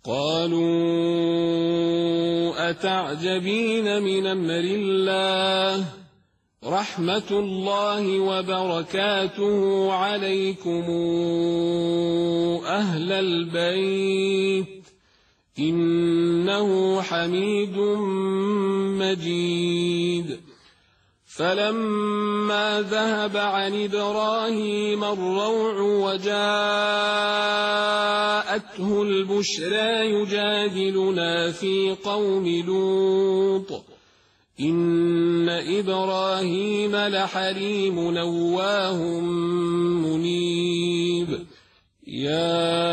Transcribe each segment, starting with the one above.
قالوا أتعجبين من أمر الله رحمة الله وبركاته عليكم أهل البيت إنه حميد مجيد. فلما ذهب عن إبراهيم الروع وجاءته البشرى يجادلنا في قوم لوط إن إبراهيم لحليم نواه منيب. يا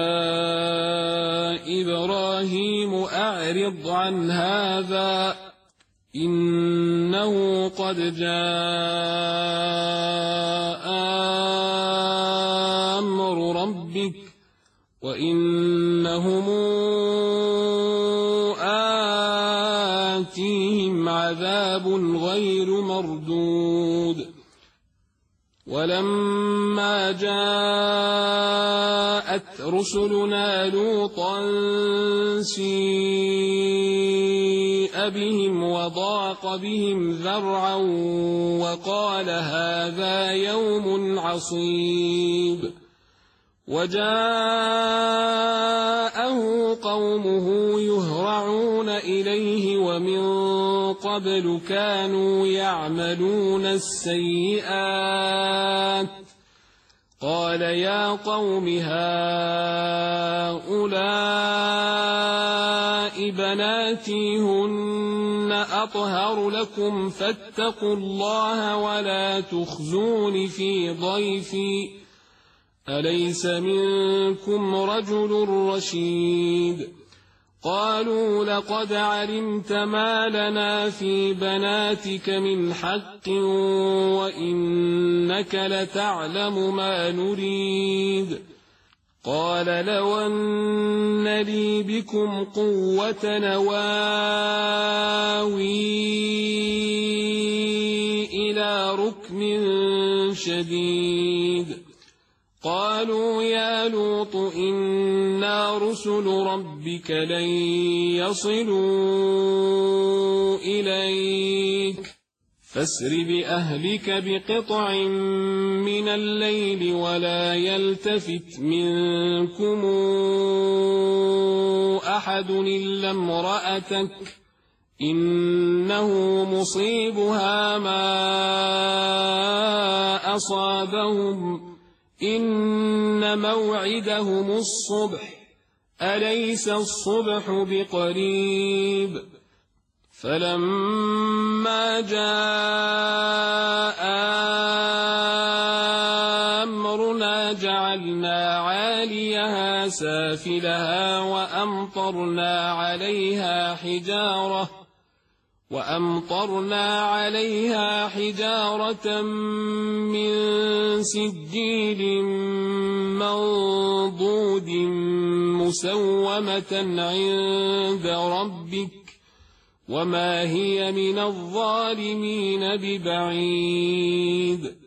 إبراهيم أعرض عن هذا إنه قد جاء أمر ربك وإنهم آتيهم عذاب غير مردود. ولما جاءت رسلنا لوطا سيء بهم وضاق بهم ذرعا وقال هذا يوم عصيب. وجاءه قومه يهرعون إليه ومن قبل كانوا يعملون السيئات قال يا قوم هؤلاء بناتي هن أطهر لكم فاتقوا الله ولا تخزون في ضيفي أليس منكم رجل رشيد. قالوا لقد علمت ما لنا في بناتك من حق وإنك لتعلم ما نريد. قال لو أن لي بكم قوة نواوي إلى ركن شديد. قالوا يا لوط إنا رسل ربك لن يصلوا إليك فاسر بأهلك بقطع من الليل ولا يلتفت منكم أحد إلا امرأتك إنه مصيبها ما أصابهم إن موعدهم الصبح أليس الصبح بقريب. فلما جاء أمرنا جعلنا عاليها سافلها وأمطرنا عليها حجارة من سجيل منضود مسومة عند ربك وما هي من الظالمين ببعيد.